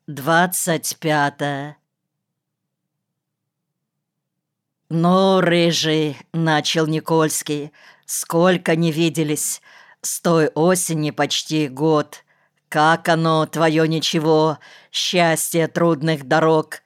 25. «Ну, рыжий, — начал Никольский, — сколько не виделись, с той осени почти год. Как оно, твое ничего, счастье трудных дорог?»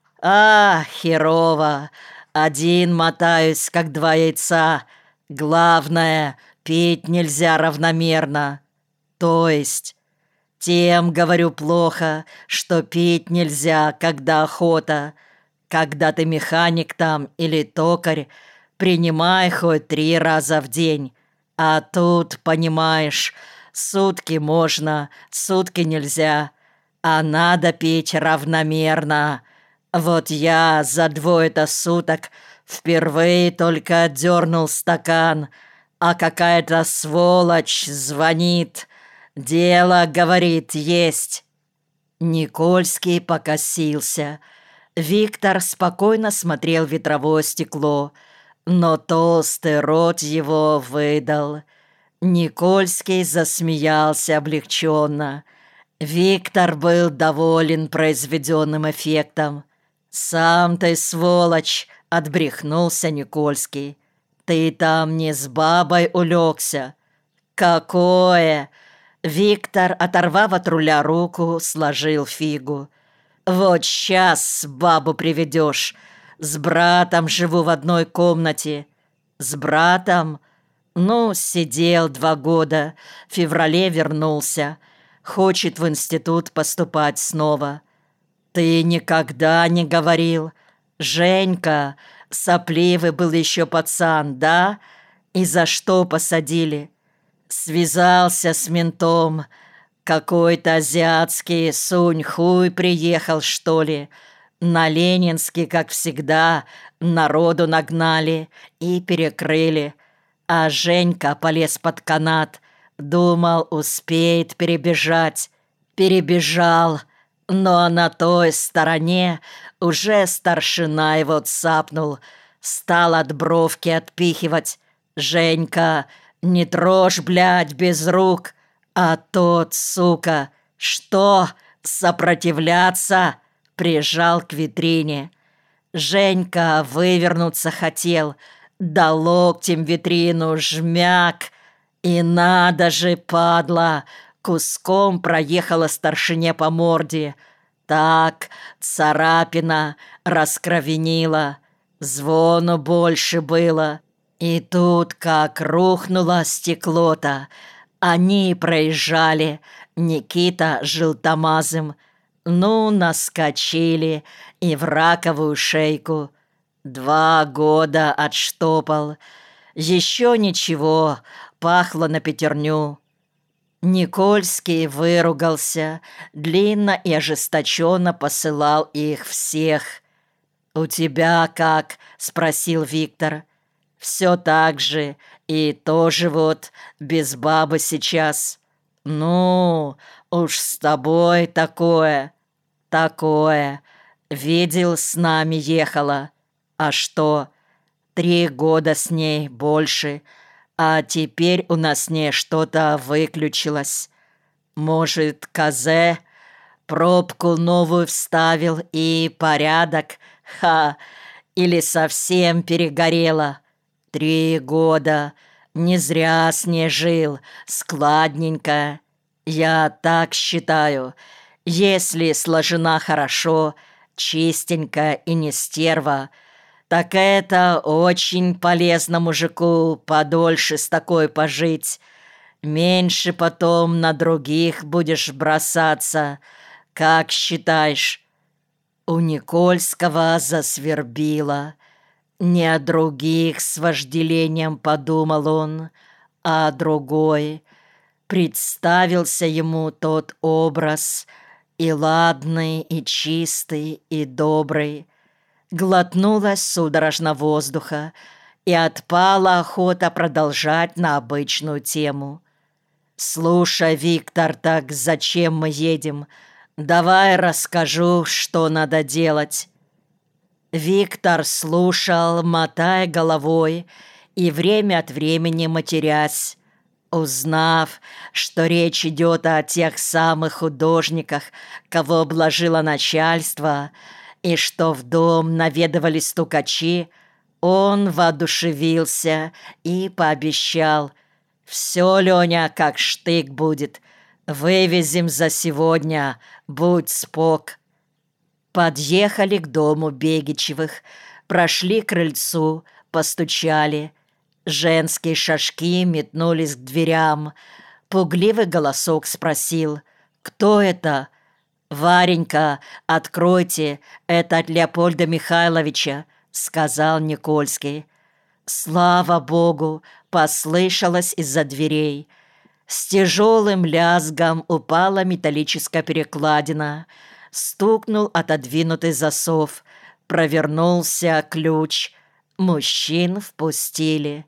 Херово, один мотаюсь, как два яйца. Главное, пить нельзя равномерно. То есть, тем, говорю, плохо, что пить нельзя, когда охота. Когда ты механик там или токарь, принимай хоть 3 раза в день. А тут, понимаешь, сутки можно, сутки нельзя, а надо пить равномерно. Вот я за 2 суток впервые только отдернул стакан, а какая-то сволочь звонит. Дело, говорит, есть. Никольский покосился. Виктор спокойно смотрел в ветровое стекло, но толстый рот его выдал. Никольский засмеялся облегченно. Виктор был доволен произведенным эффектом. «Сам ты сволочь!» — отбрехнулся Никольский. «Ты там не с бабой улегся?» «Какое?» Виктор, оторвав от руля руку, сложил фигу. «Вот сейчас бабу приведешь. С братом живу в одной комнате». «С братом?» «Ну, сидел 2 года. В феврале вернулся. Хочет в институт поступать снова». «Ты никогда не говорил. Женька, сопливый был еще пацан, да? И за что посадили?» «Связался с ментом. Какой-то азиатский сунь-хуй приехал, что ли. На Ленинский, как всегда, народу нагнали и перекрыли. А Женька полез под канат. Думал, успеет перебежать. Перебежал. Но на той стороне уже старшина его цапнул. Стал от бровки отпихивать. Женька, не трожь, блядь, без рук. А тот, сука, что, сопротивляться? Прижал к витрине. Женька вывернуться хотел, да локтем витрину жмяк. И надо же, падла, куском проехала старшине по морде. Так, царапина раскровенила, звону больше было. И тут как рухнуло стекло-то. Они проезжали, Никита желтомазым. Ну, наскочили и в раковую шейку. 2 года отштопал. Еще ничего, пахло на пятерню. Никольский выругался, длинно и ожесточенно посылал их всех. «У тебя как?» — спросил Виктор. «Все так же, и тоже вот без бабы сейчас». «Ну, уж с тобой такое». «Такое. Видел, с нами ехала. А что? 3 года с ней, больше. А теперь у нас с ней что-то выключилось. Может, козе? Пробку новую вставил и порядок. Ха! Или совсем перегорела. 3 года. Не зря с ней жил. Складненько. Я так считаю. Если сложена хорошо, чистенько и не стерва, так это очень полезно мужику подольше с такой пожить. Меньше потом на других будешь бросаться. Как считаешь?» У Никольского засвербило. Не о других с вожделением подумал он, а о другой. Представился ему тот образ, и ладный, и чистый, и добрый. Глотнулась судорожно воздуха, и отпала охота продолжать на обычную тему. «Слушай, Виктор, так зачем мы едем? Давай расскажу, что надо делать». Виктор слушал, мотая головой и время от времени матерясь. Узнав, что речь идет о тех самых художниках, кого обложило начальство, и что в дом наведывались стукачи, он воодушевился и пообещал: «Все, Леня, как штык будет. Вывезем за сегодня, будь спок». Подъехали к дому Бегичевых, прошли к крыльцу, постучали. Женские шажки метнулись к дверям. Пугливый голосок спросил: «Кто это?» «Варенька, откройте, это от Леопольда Михайловича», — сказал Никольский. Слава богу, послышалось из-за дверей. С тяжелым лязгом упала металлическая перекладина. Стукнул отодвинутый засов. Провернулся ключ. Мужчин впустили.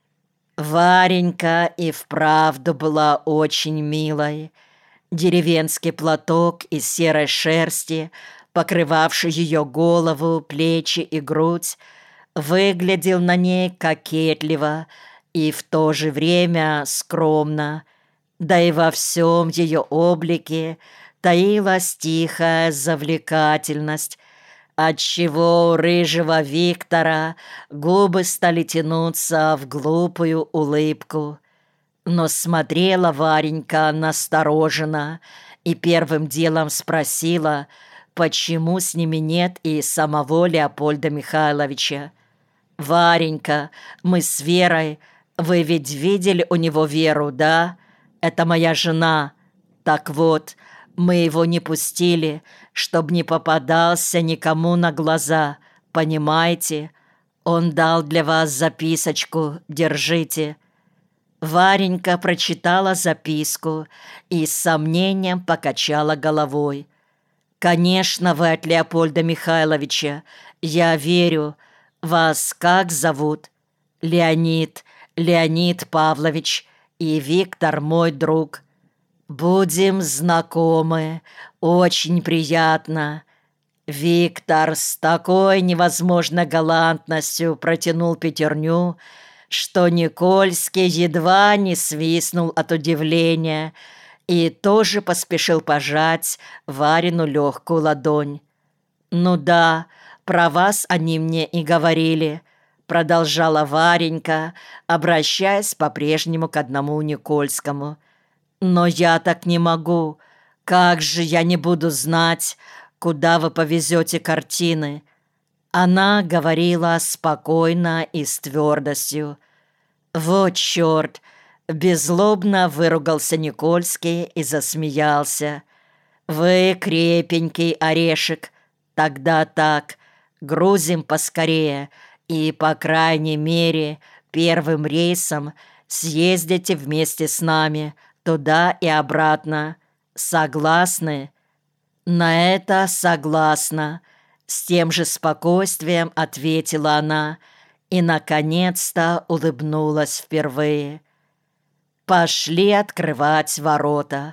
Варенька и вправду была очень милой. Деревенский платок из серой шерсти, покрывавший ее голову, плечи и грудь, выглядел на ней кокетливо и в то же время скромно, да и во всем ее облике таилась тихая завлекательность, отчего у рыжего Виктора губы стали тянуться в глупую улыбку. Но смотрела Варенька настороженно и первым делом спросила, почему с ними нет и самого Леопольда Михайловича. «Варенька, мы с Верой, вы ведь видели у него Веру, да? Это моя жена. Так вот, мы его не пустили, чтоб не попадался никому на глаза, понимаете? Он дал для вас записочку, держите». Варенька прочитала записку и с сомнением покачала головой. «Конечно, вы от Леопольда Михайловича. Я верю. Вас как зовут?» «Леонид. Леонид Павлович. И Виктор мой друг. Будем знакомы. Очень приятно». Виктор с такой невозможной галантностью протянул пятерню, что Никольский едва не свистнул от удивления и тоже поспешил пожать Варину легкую ладонь. «Ну да, про вас они мне и говорили», — продолжала Варенька, обращаясь по-прежнему к одному Никольскому. «Но я так не могу. Как же я не буду знать, куда вы повезете картины?» Она говорила спокойно и с твердостью. «Вот черт!» — беззлобно выругался Никольский и засмеялся. «Вы крепенький орешек. Тогда так, грузим поскорее и, по крайней мере, первым рейсом съездите вместе с нами туда и обратно. Согласны?» «На это согласна», — с тем же спокойствием ответила она и, наконец-то, улыбнулась впервые. Пошли открывать ворота.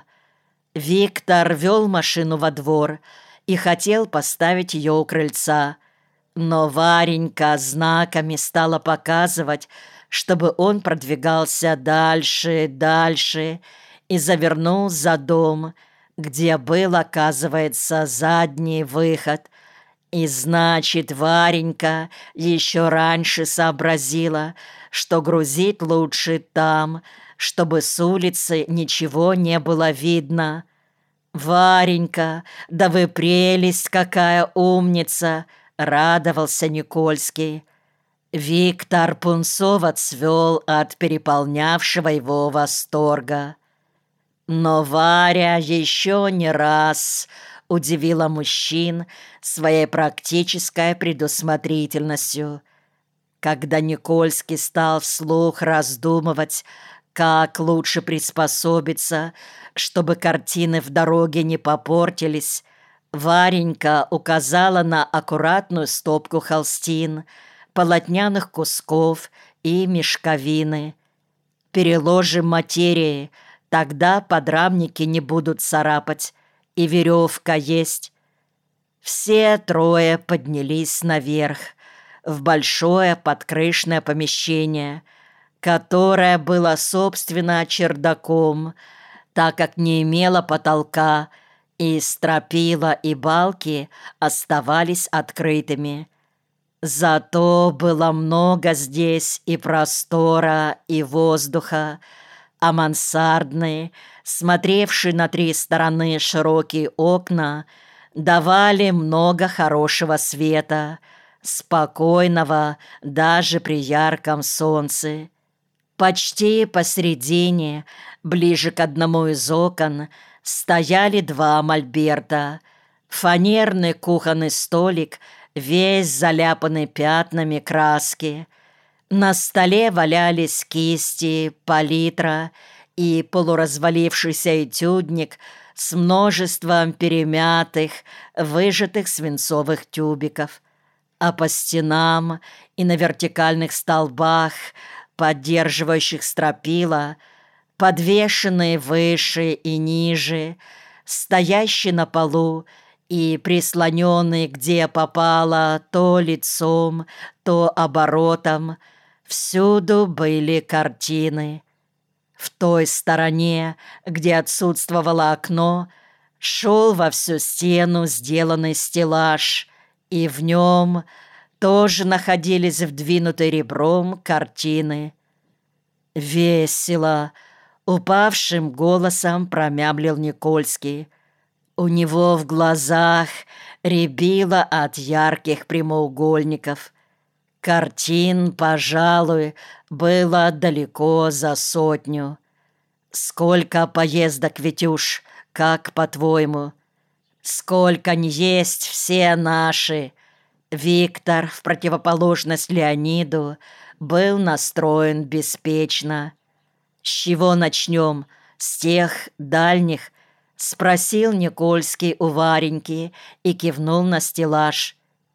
Виктор вел машину во двор и хотел поставить ее у крыльца, но Варенька знаками стала показывать, чтобы он продвигался дальше, дальше, и завернул за дом, где был, оказывается, задний выход. И значит, Варенька еще раньше сообразила, что грузить лучше там, чтобы с улицы ничего не было видно. «Варенька, да вы прелесть какая умница!» — радовался Никольский. Виктор пунцово цвел от переполнявшего его восторга. Но Варя еще не раз удивила мужчин своей практической предусмотрительностью. Когда Никольский стал вслух раздумывать, как лучше приспособиться, чтобы картины в дороге не попортились, Варенька указала на аккуратную стопку холстин, полотняных кусков и мешковины. «Переложим материи, тогда подрамники не будут царапать, и веревка есть». Все трое поднялись наверх, в большое подкрышное помещение, которое было, собственно, чердаком, так как не имело потолка, и стропила и балки оставались открытыми. Зато было много здесь и простора, и воздуха, а мансардные, смотревшие на 3 стороны широкие окна, давали много хорошего света, спокойного даже при ярком солнце. Почти посредине, ближе к одному из окон, стояли 2 мольберта. Фанерный кухонный столик, весь заляпанный пятнами краски. На столе валялись кисти, палитра и полуразвалившийся этюдник с множеством перемятых, выжатых свинцовых тюбиков. А по стенам и на вертикальных столбах, поддерживающих стропила, подвешенные выше и ниже, стоящие на полу и прислоненные где попало то лицом, то оборотом, всюду были картины. В той стороне, где отсутствовало окно, шел во всю стену сделанный стеллаж, и в нем тоже находились вдвинутые ребром картины. «Весело!» — упавшим голосом промямлил Никольский. У него в глазах рябило от ярких прямоугольников. Картин, пожалуй, было далеко за 100. «Сколько поездок, Витюш, как по-твоему? Сколько не есть все наши!» Виктор, в противоположность Леониду, был настроен беспечно. «С чего начнем? С тех дальних?» — спросил Никольский у Вареньки и кивнул на стеллаж.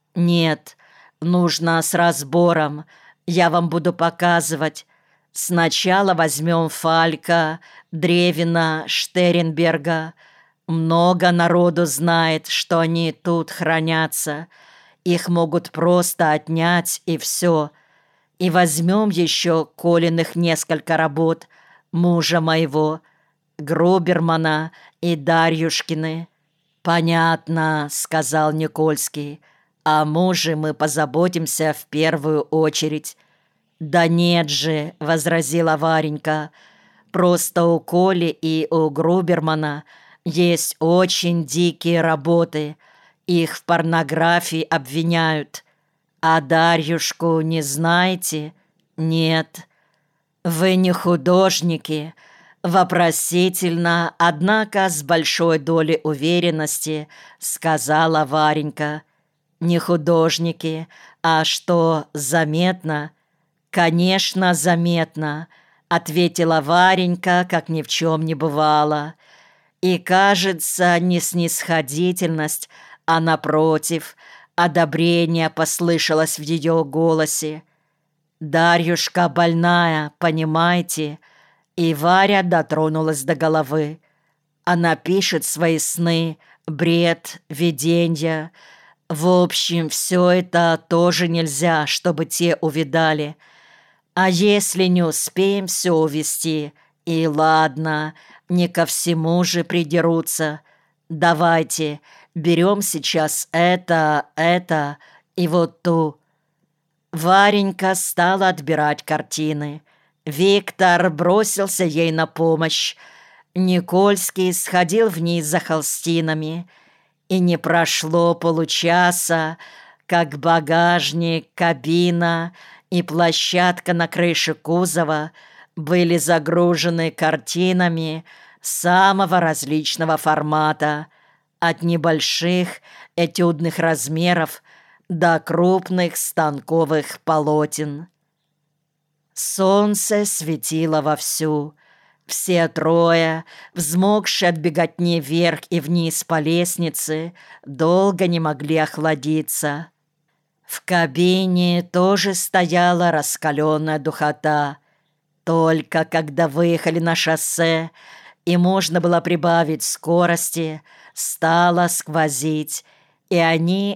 «Нет, нужно с разбором. Я вам буду показывать. Сначала возьмем Фалька, Древина, Штернберга. Много народу знает, что они тут хранятся. Их могут просто отнять, и все. И возьмем еще Колиных несколько работ, мужа моего, Грубермана и Дарьюшкины». «Понятно», — сказал Никольский. «О муже мы позаботимся в первую очередь». «Да нет же», — возразила Варенька, «просто у Коли и у Грубермана есть очень дикие работы. Их в порнографии обвиняют. А Дарьюшку не знаете? Нет. Вы не художники?» Вопросительно, однако с большой долей уверенности, сказала Варенька. «Не художники, а что, заметно?» «Конечно, заметно», — ответила Варенька, как ни в чем не бывало. И, кажется, не снисходительность, а, напротив, одобрение послышалось в ее голосе. «Дарьюшка больная, понимаете?» И Варя дотронулась до головы. «Она пишет свои сны, бред, виденья. В общем, все это тоже нельзя, чтобы те увидали. А если не успеем все увести, и ладно, не ко всему же придерутся. Давайте, берем сейчас это и вот ту». Варенька стала отбирать картины. Виктор бросился ей на помощь. Никольский сходил вниз за холстинами. И не прошло получаса, как багажник, кабина и площадка на крыше кузова были загружены картинами самого различного формата, от небольших этюдных размеров до крупных станковых полотен. Солнце светило вовсю. Все трое, взмокшие от беготни вверх и вниз по лестнице, долго не могли охладиться. В кабине тоже стояла раскаленная духота. Только когда выехали на шоссе и можно было прибавить скорости, стало сквозить, и они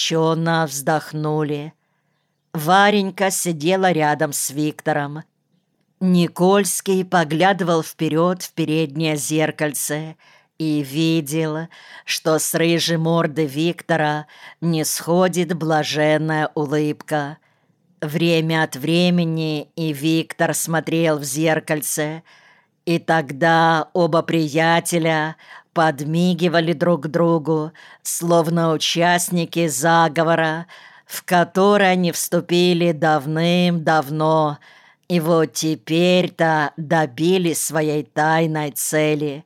облегченно вздохнули. Варенька сидела рядом с Виктором. Никольский поглядывал вперед в переднее зеркальце и видел, что с рыжей морды Виктора не сходит блаженная улыбка. Время от времени и Виктор смотрел в зеркальце, и тогда оба приятеля подмигивали друг другу, словно участники заговора, в который они вступили давным-давно, и вот теперь-то добились своей тайной цели.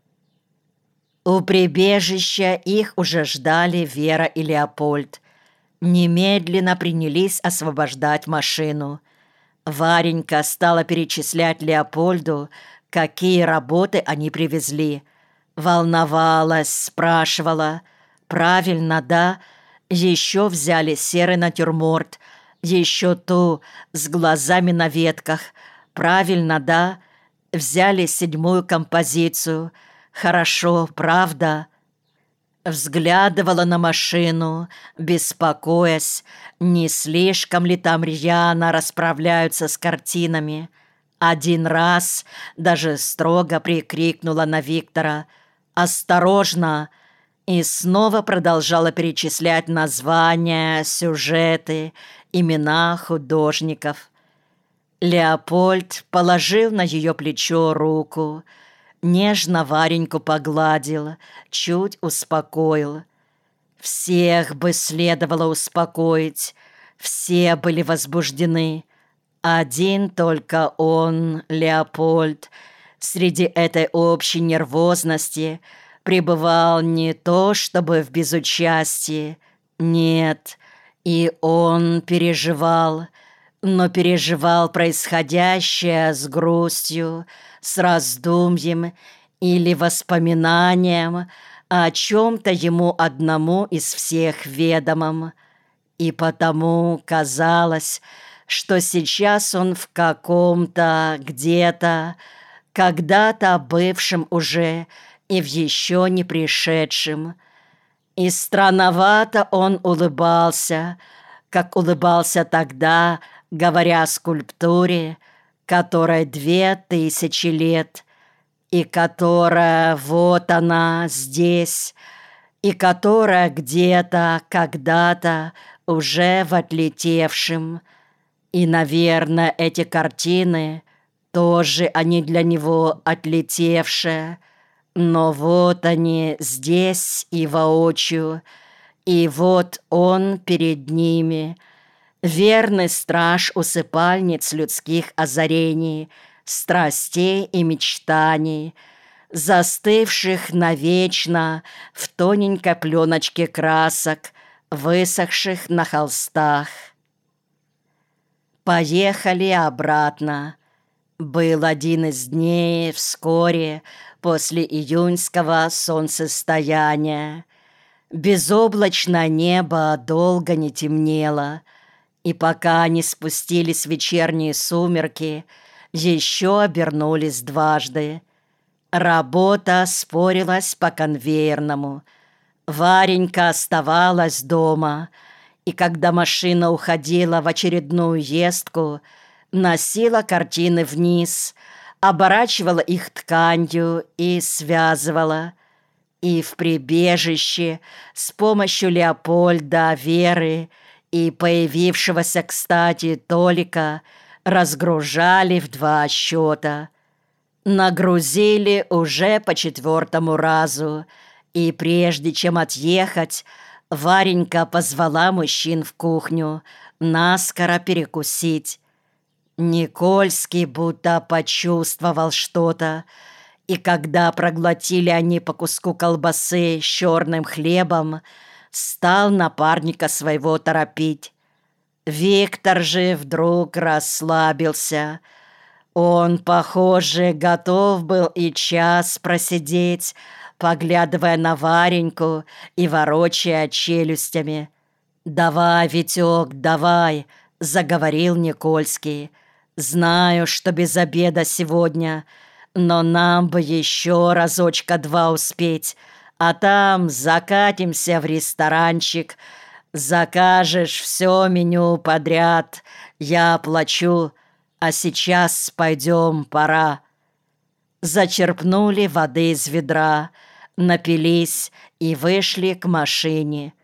У прибежища их уже ждали Вера и Леопольд. Немедленно принялись освобождать машину. Варенька стала перечислять Леопольду, какие работы они привезли. Волновалась, спрашивала. Правильно, да? Еще взяли серый натюрморт, еще ту с глазами на ветках. Правильно, да? Взяли 7-ю композицию. Хорошо, правда? Взглядывала на машину, беспокоясь, не слишком ли там рьяно расправляются с картинами. Один раз даже строго прикрикнула на Виктора: «Осторожно!» и снова продолжала перечислять названия, сюжеты, имена художников. Леопольд положил на ее плечо руку, нежно Вареньку погладил, чуть успокоил. Всех бы следовало успокоить, все были возбуждены. Один только он, Леопольд, среди этой общей нервозности пребывал не то чтобы в безучастии, нет, и он переживал, но переживал происходящее с грустью, с раздумьем или воспоминанием о чем-то ему одному из всех ведомом. И потому казалось, что сейчас он в каком-то, где-то, когда-то бывшем уже и в еще не пришедшем. И странновато он улыбался, как улыбался тогда, говоря о скульптуре, которой 2000 лет, и которая вот она здесь, и которая где-то, когда-то уже в отлетевшем. И, наверное, эти картины тоже они для него отлетевшие, но вот они здесь и воочию, и вот он перед ними, верный страж усыпальниц людских озарений, страстей и мечтаний, застывших навечно в тоненькой пленочке красок, высохших на холстах. Поехали обратно. Был один из дней вскоре после июньского солнцестояния. Безоблачное небо долго не темнело, и пока не спустились вечерние сумерки, еще обернулись дважды. Работа спорилась по конвейерному. Варенька оставалась дома, и когда машина уходила в очередную ездку, носила картины вниз, оборачивала их тканью и связывала. И в прибежище с помощью Леопольда, Веры и появившегося, кстати, Толика разгружали в 2 счета. Нагрузили уже по 4-му разу, и прежде чем отъехать, Варенька позвала мужчин в кухню наскоро перекусить. Никольский будто почувствовал что-то, и когда проглотили они по куску колбасы с черным хлебом, стал напарника своего торопить. Виктор же вдруг расслабился. Он, похоже, готов был и час просидеть, поглядывая на Вареньку и ворочая челюстями. «Давай, Витек, давай!» — заговорил Никольский. «Знаю, что без обеда сегодня, но нам бы еще разочка-два успеть, а там закатимся в ресторанчик. Закажешь все меню подряд, я оплачу, А сейчас пойдем, пора». Зачерпнули воды из ведра, напились и вышли к машине.